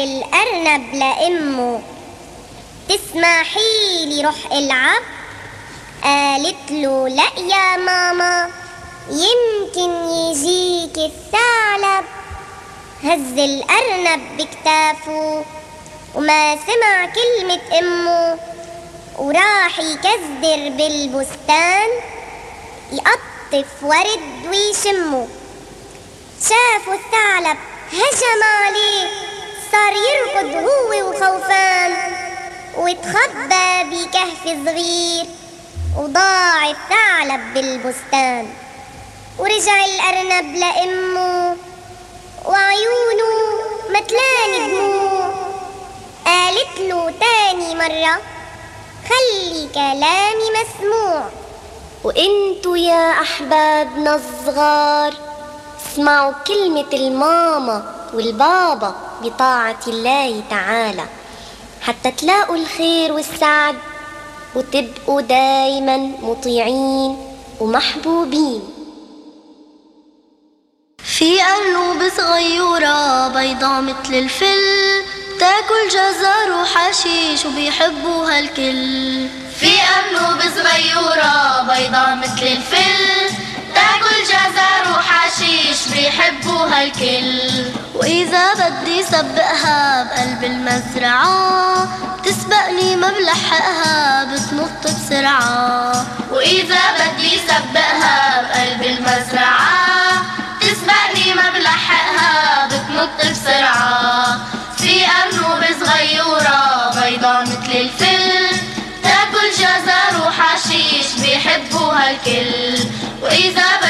الأرنب لأمه تسمحيلي روح العب؟ قالت له لا يا ماما، يمكن يجيك الثعلب. هز الأرنب بكتافه وما سمع كلمة أمه، وراح يكزدر بالبستان يقطف ورد ويشمه. شافوا الثعلب هجم عليه، صار يركض هو وخوفان، واتخبى بكهف صغير وضاع الثعلب بالبستان. ورجع الأرنب لأمه وعيونه متلان دموع، قالت له تاني مرة خلي كلامي مسموع. وانتو يا أحبابنا الصغار اسمعوا كلمة الماما والبابا بطاعة الله تعالى، حتى تلاقوا الخير والسعد وتبقوا دايما مطيعين ومحبوبين. في أرنوب صغيرة بيضة مثل الفل، تاكل جزر وحشيش وبيحبوها الكل. في أرنوب صغيرة بيضة مثل الفل، تاكل جزر وحشيش بيحبوها الكل. وإذا بدي سبقها بقلب المزرعة، بتسبقني ما بلحقها بتنط بسرعة. وإذا بدي سبقها بقلب المزرعة، تسبقني ما بلحقها بتنط بسرعة. في أرنوب صغيرة بيضة مثل الفل، تاكل جزر وحشيش بيحبوها الكل. وإذا